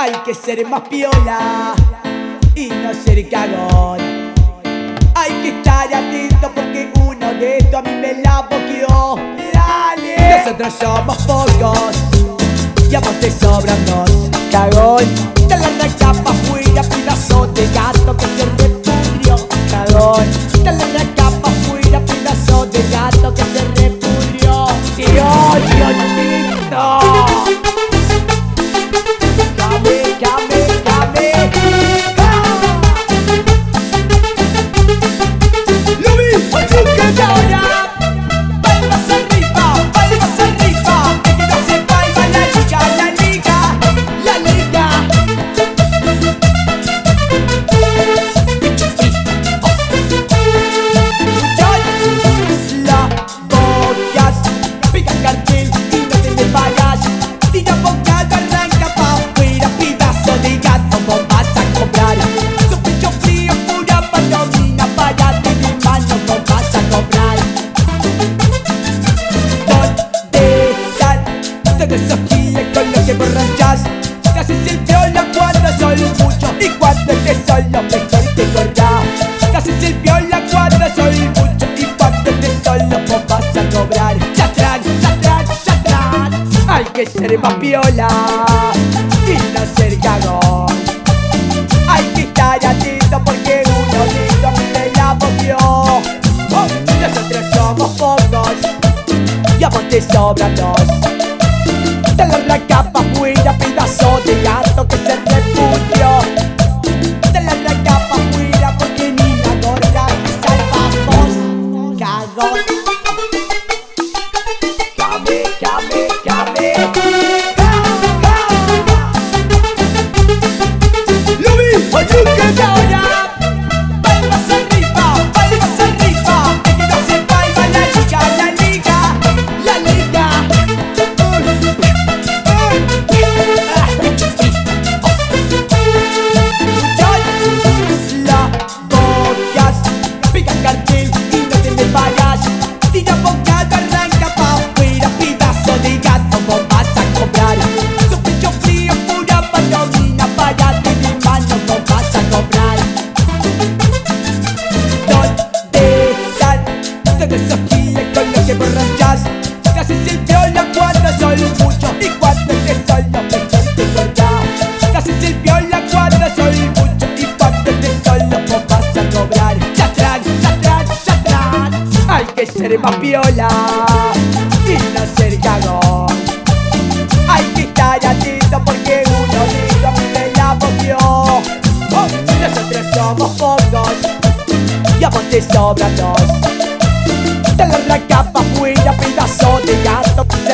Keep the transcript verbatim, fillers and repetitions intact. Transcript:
Hay que ser más piola y no ser cagón. Hay que estar atento porque uno de estos a mí me la boqueó. Dale. Nosotros somos pocos y a vos te sobran dos. Cagón. Te la arranca pa' afuera, pedazo de gato que se repudrió. Cagón. Te la arranca pa' afuera, pedazo de gato que se repudrió. Dios, Diosito. Esos giles con los que borrachas, te haces el piola cuando son muchos y cuando te son los mejor te acordás. Te haces el piola cuando son muchos y cuando te son los vos vas a cobrar. Chatrán, chatrán, chatrán. Hay que ser más piola y no ser cagón. Hay que estar atento porque uno de estos me la boqueó. Oh, nosotros somos pocos y a vos te sobran dos. Te la arranca pa' afuera, pedazo de gato que se refugió. Te la arranca pa' afuera porque ni la gorda te salvamos. Cagón. Came, came, came. Lo vi, oye que ahora. Palmas arriba, palmas arriba. Hay que darse palma la liga, la liga, la liga. Esos giles con los que borrachas, te haces el piola cuando son muchos y cuando te son los mejor te acordás. Te haces el piola cuando son muchos y cuando te son los vos vas a cobrar. Chatrán, chatrán, chatrán. Hay que ser más piola y no ser cagón. Hay que estar atento porque uno de estos me la boqueó. Oh, nosotros somos pocos y a vos te sobran dos. Te la arranca pa' afuera, pedazo de gato.